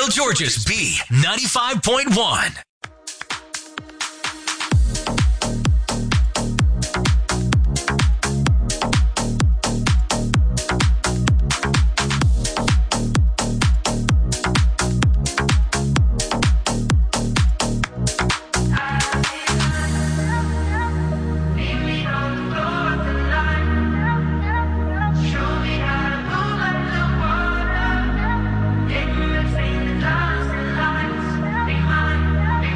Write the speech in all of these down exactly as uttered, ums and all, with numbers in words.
Georgia's B ninety-five point one. Be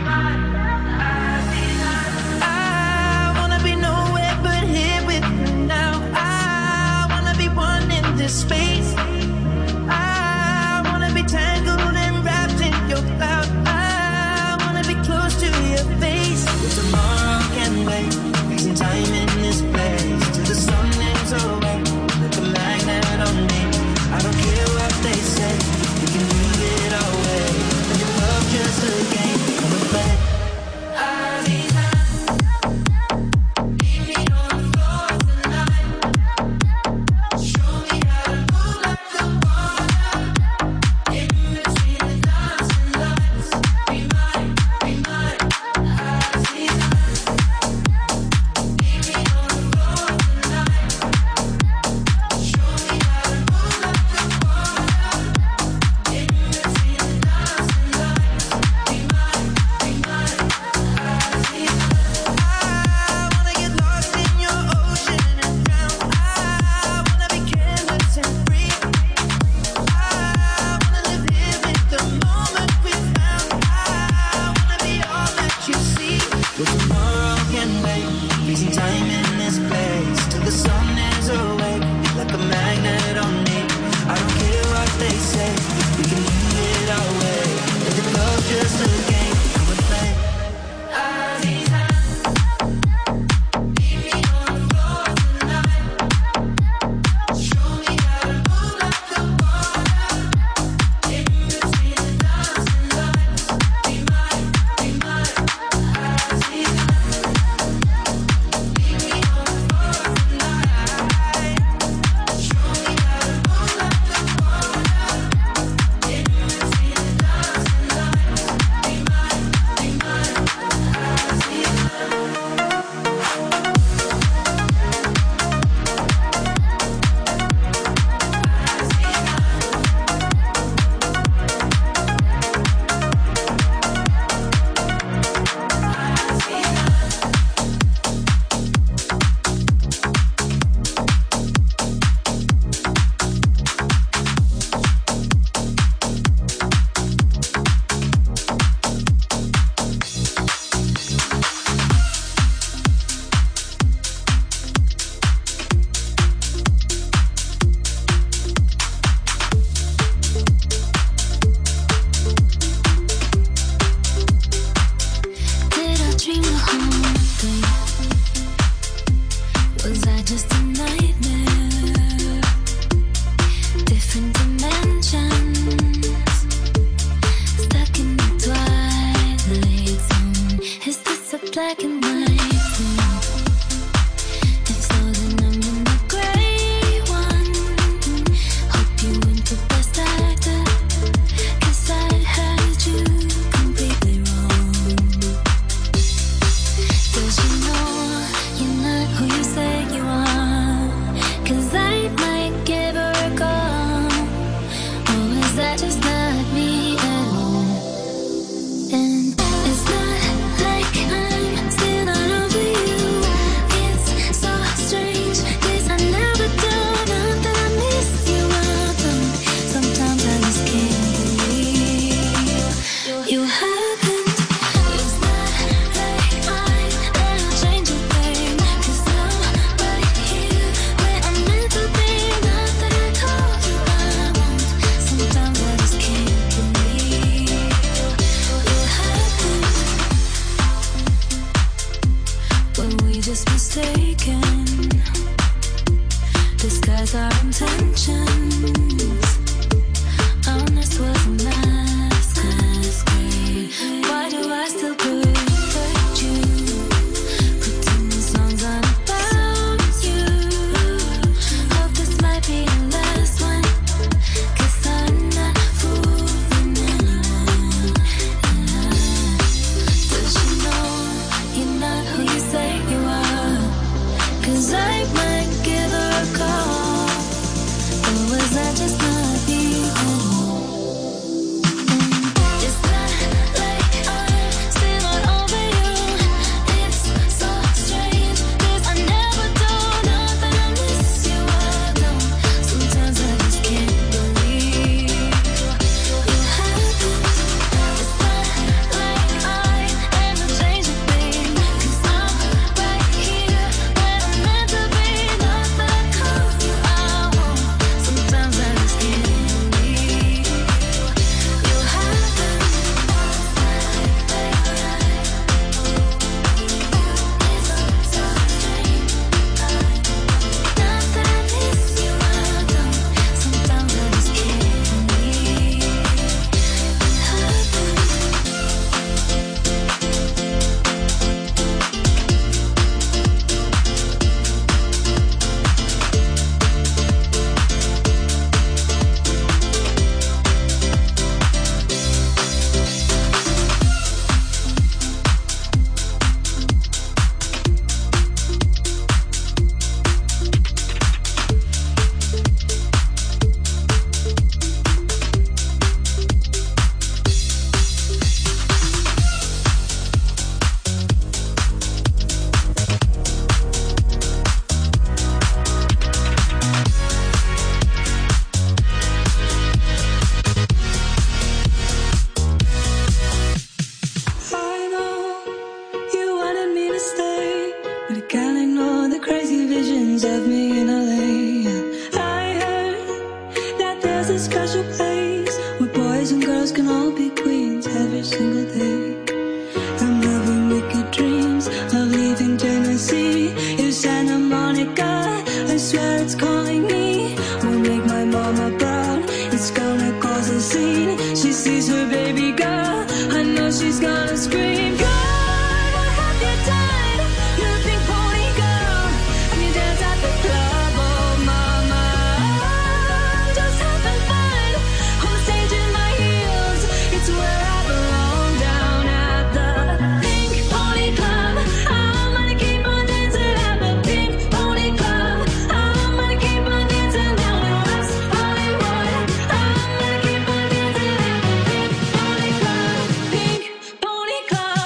will be queens every single day. I'm having wicked dreams of leaving Tennessee. It's Santa Monica, I swear it's calling me. Won't make my mama proud, it's gonna cause a scene. She sees her baby girl, I know she's gonna scream. God, what have you done? You pink pony girl, and you dance at the club. Oh mama, I'm just having fun on the stage in my heels. It's where I belong, down at the Pink Pony Club. I'm gonna keep on dancing at the Pink Pony Club. I'm gonna keep on dancing down in West Hollywood. I'm gonna keep on dancing at the Pink Pony Club. Pink Pony Club.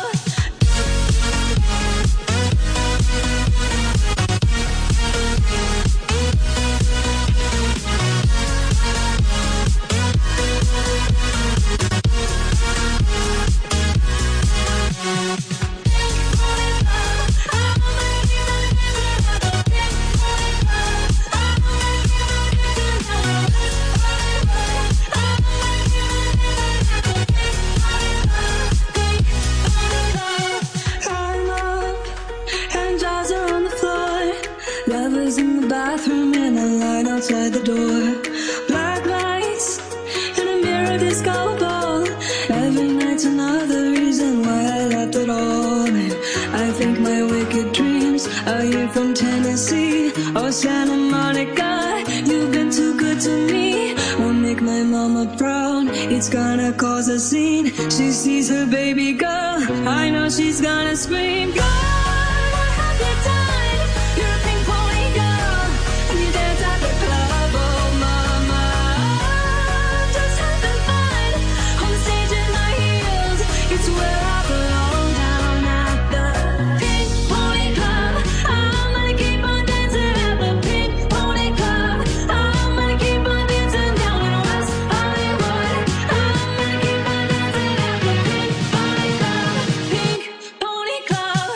I'm up, and jaws are on the floor. Lovers in the bathroom and a line outside the door. Black lights and a mirror disco ball. Every night's another reason why I left it all. And I think my wicked dreams are you from Tennessee or Santa Monica. You've been too good to me. Won't make my mama proud, it's gonna cause a scene. She sees her baby girl, I know she's gonna scream. God, what have you done? You're a pink pony girl, and you dance at the club. Oh mama, I'm just having fun on the stage in my heels. It's where I belong, down at the Pink Pony Club. I'm gonna keep on dancing at the Pink Pony Club. I'm gonna keep on dancing down in West Hollywood. I'm gonna keep on dancing at the Pink Pony Club. Pink Pony Club.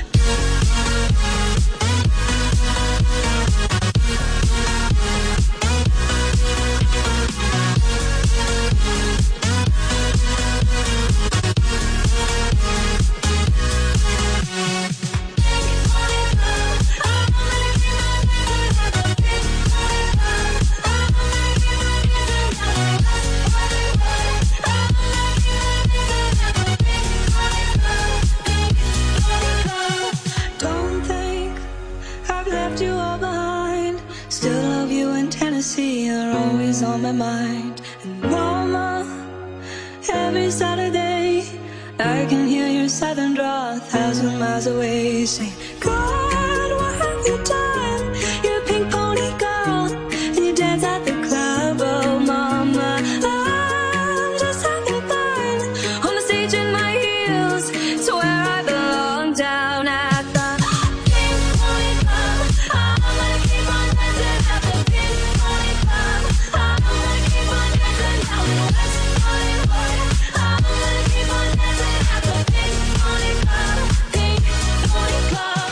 Don't think I've left you all behind. Still love you in Tennessee, you're always on my mind. And mama, every Saturday I can hear your southern drawl a thousand miles away. Say, God, what have you done? You're a pink pony girl, and you dance at the club. Oh mama, I'm just having fun on the stage in my heels. It's where I belong, down at the Pink Pony Club. I'm gonna keep on dancing at the Pink Pony Club. I'm gonna keep on dancing down in West Hollywood. I'm gonna keep on dancing at the Pink Pony Club. Pink Pony Club.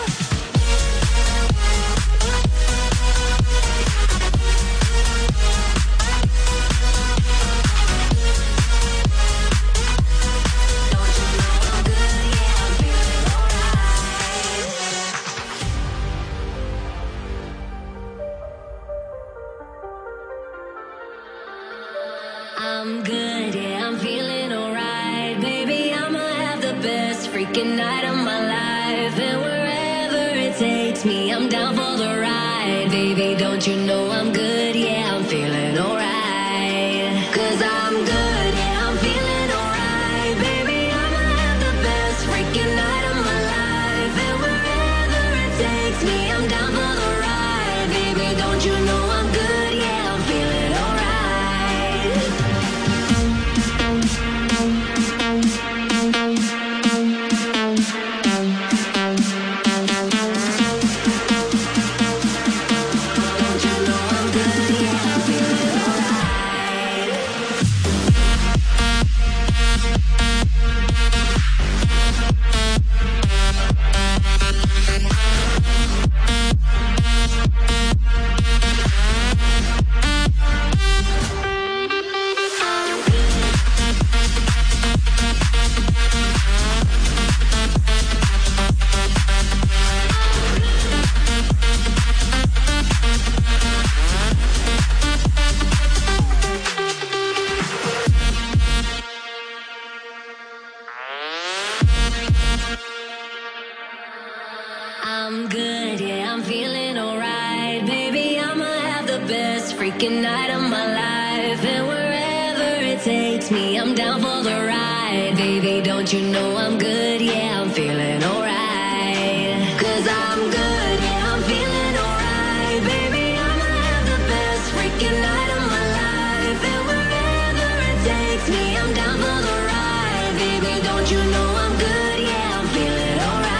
I'm good, yeah, I'm feeling alright. Baby, I'ma have the best freaking night of my life. And wherever it takes me, I'm down for the ride. Baby, don't you know I'm good, yeah, I'm feeling alright. Cause I'm good, yeah, I'm feeling alright. Baby, I'ma have the best freaking night of my life. And wherever it takes me, I'm down for the ride. Baby, don't you know I'm good, yeah, I'm feeling alright. Don't you know I'm good? freaking night of my life. And wherever it takes me, I'm down for the ride. Baby, don't you know I'm good? Yeah, I'm feeling alright. Cause I'm good, yeah, I'm feeling alright. Baby, I'ma have the best freaking night of my life. And wherever it takes me, I'm down for the ride. Baby, don't you know I'm good? Yeah, I'm feeling alright.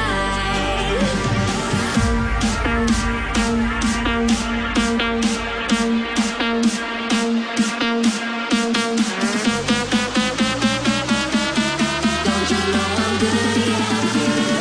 Don't you know I'm good? Yeah, I'm feeling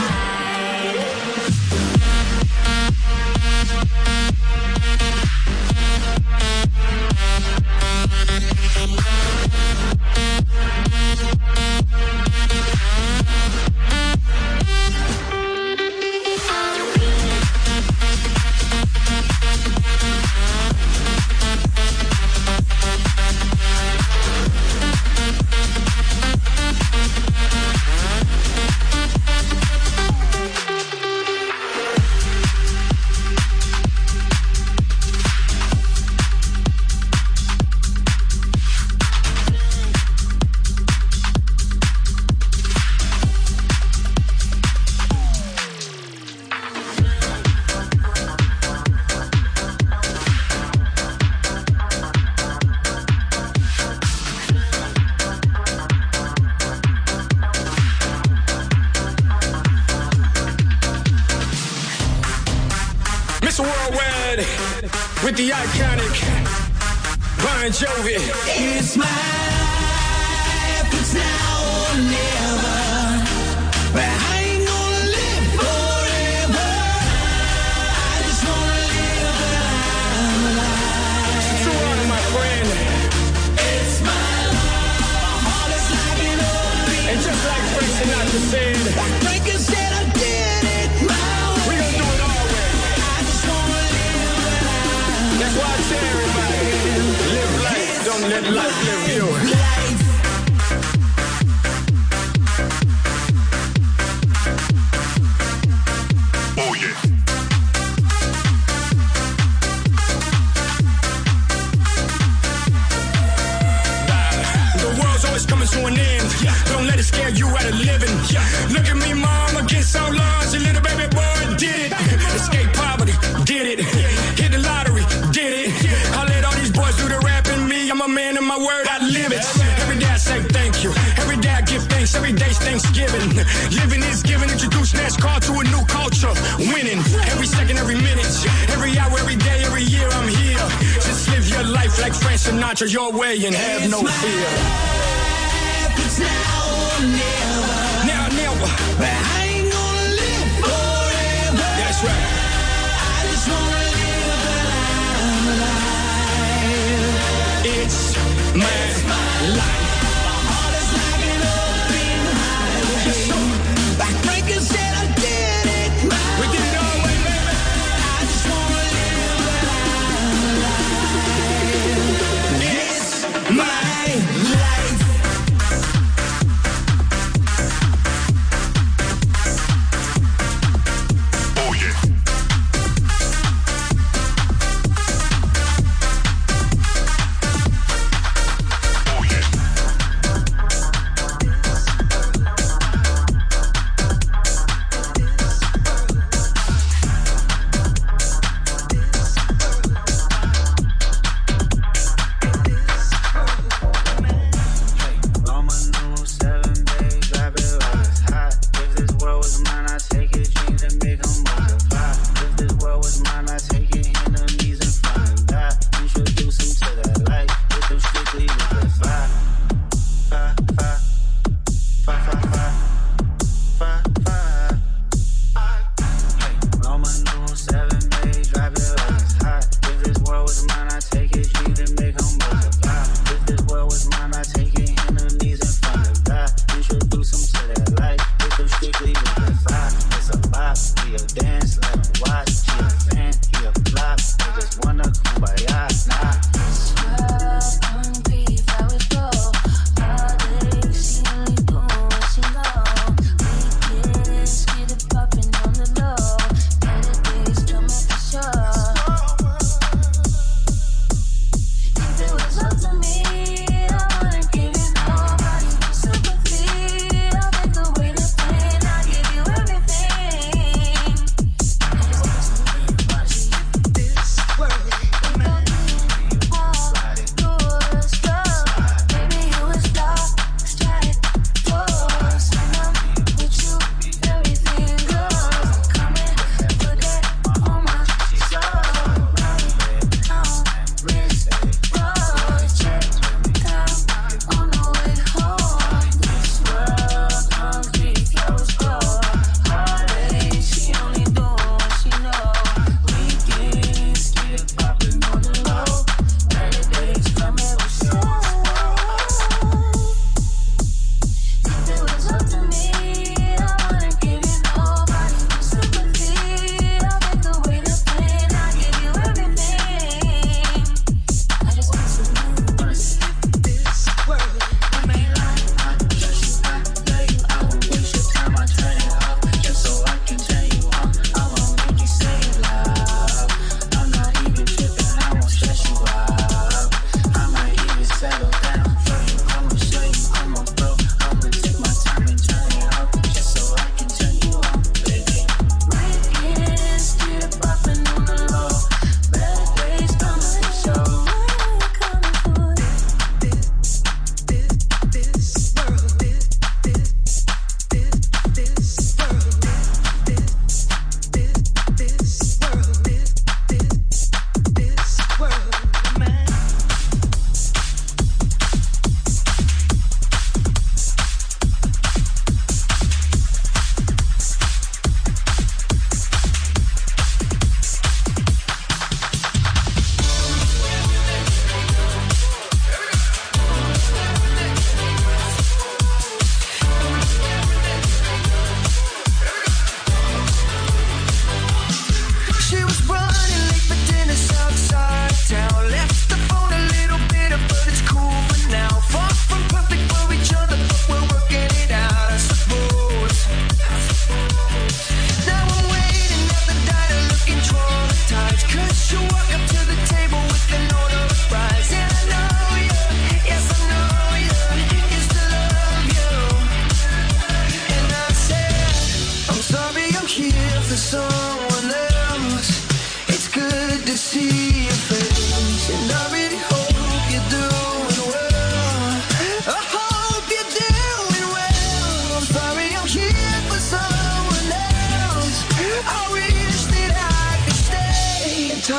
Mister Worldwide with the iconic Bon Jovi. It's my life, it's now or never. But I ain't gonna live forever. I just wanna live when I'm alive. True honor, my friend. It's my life, my heart is like an open. And just like Frank Sinatra said, Frankie said I did it my way. we gonna do it our way. I just wanna live when I'm That's why I tell everybody, live life, don't let life live you. life. Oh yeah. The world's always coming to an end. Don't let it scare you out of living. Look at me, mom, against all odds. A little baby boy did it. Escape poverty, did it. Hit the lottery, did it. I let all these boys do the rapping. Me, I'm a man of my word, I live it. Every day I say thank you. Every day I give thanks. Every day's Thanksgiving. Living is giving. Introduce NASCAR to a new culture. Winning every second, every minute, every hour, every day, every year. I'm here. Just live your life like Frank Sinatra, your way, and have no fear. It's now or never. Now, never. But I ain't gonna live forever. That's right. I just wanna live when I'm alive. It's my life. My heart is like an open highway. Like Frankie said, I did it my We did it our way, baby. I just wanna live when I'm alive. It's my life. Oh yeah. Oh yeah.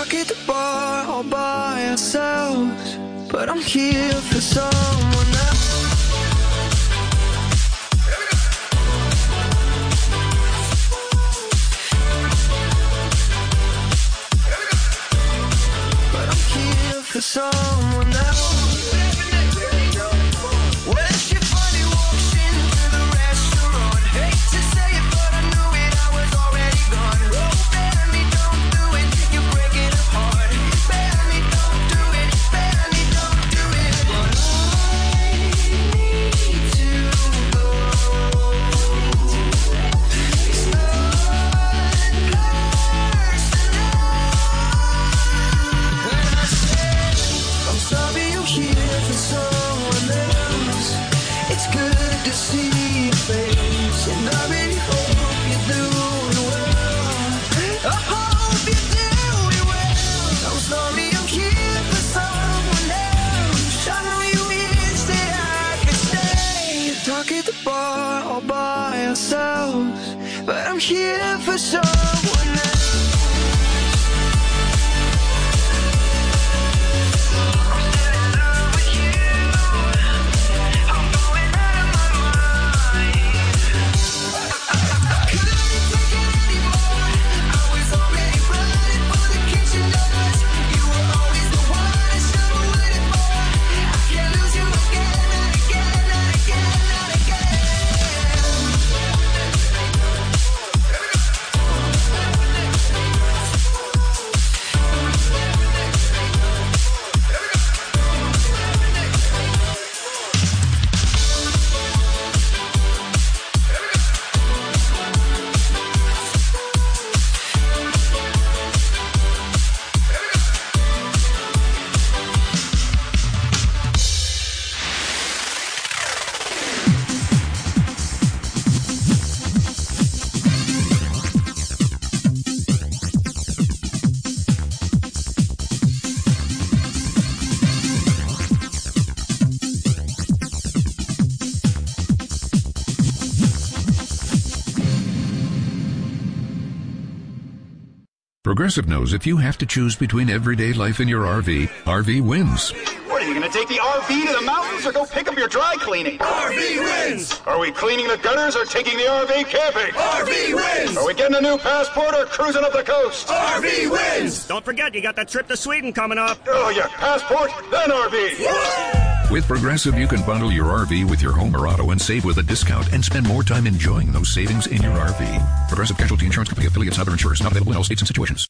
Talk at the bar all by ourselves, but I'm here for someone else. But I'm here for someone else. When she finally walks into the restaurant, hate to say it, but I knew it, I was already gone. Oh, baby, don't do it, you're breaking it apart. Baby, don't do it, baby, don't do it. But I need to go. It's not personal. When I said I'm sorry, you're here for someone else, it's good to see your face, and I really hope you're doing well. I hope you're doing well. I'm sorry, I'm here for someone else. I know you wish that I could stay, talk at the bar all by ourselves, but I'm here for someone else. I'm still in love with you. I'm going out of my mind. I couldn't take it anymore. I was already running for the kitchen doors. You were always the one I should have waited for. I can't lose you again and again and again and again. Progressive knows if you have to choose between everyday life and your R V, R V wins. What, are you going to take the R V to the mountains or go pick up your dry cleaning? R V wins! Are we cleaning the gutters or taking the R V camping? R V wins! Are we getting a new passport or cruising up the coast? R V wins! Don't forget, you got that trip to Sweden coming up. Oh, yeah, passport, then R V. With Progressive, you can bundle your R V with your home or auto and save with a discount and spend more time enjoying those savings in your R V. Progressive Casualty Insurance Company affiliates and other insurers. Not available in all states and situations.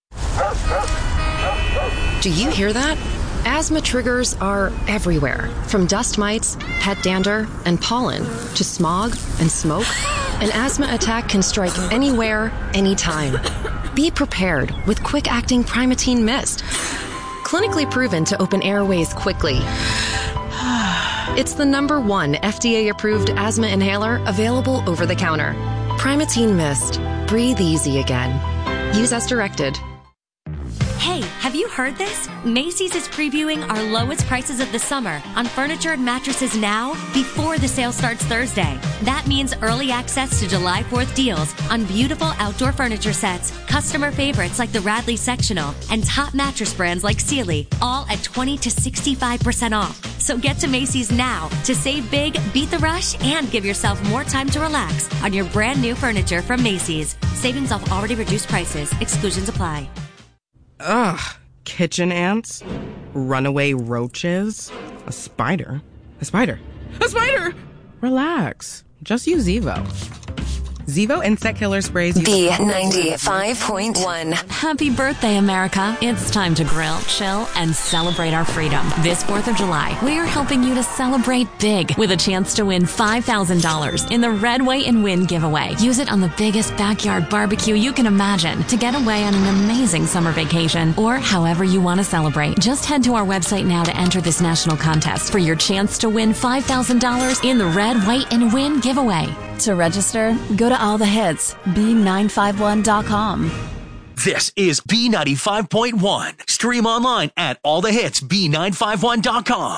Do you hear that? Asthma triggers are everywhere, from dust mites, pet dander, and pollen, to smog and smoke. An asthma attack can strike anywhere, anytime. Be prepared with quick-acting Primatene Mist. Clinically proven to open airways quickly. It's the number one F D A-approved asthma inhaler available over the counter. Primatene Mist. Breathe easy again. Use as directed. Hey, have you heard this? Macy's is previewing our lowest prices of the summer on furniture and mattresses now before the sale starts Thursday. That means early access to July fourth deals on beautiful outdoor furniture sets, customer favorites like the Radley Sectional, and top mattress brands like Sealy, all at twenty to sixty-five percent off. So get to Macy's now to save big, beat the rush, and give yourself more time to relax on your brand new furniture from Macy's. Savings off already reduced prices. Exclusions apply. Ugh, kitchen ants, runaway roaches, a spider, a spider, a spider! Relax, just use Zevo. Zevo insect killer sprays. B ninety-five point one. Happy birthday, America. It's time to grill, chill, and celebrate our freedom. This fourth of July, we're helping you to celebrate big with a chance to win five thousand dollars in the Red, White, and Win giveaway. Use it on the biggest backyard barbecue you can imagine to get away on an amazing summer vacation or however you want to celebrate. Just head to our website now to enter this national contest for your chance to win five thousand dollars in the Red, White, and Win giveaway. To register, go to all the hits, B nine five one dot com. This is B ninety-five point one. Stream online at all the hits B nine five one dot com.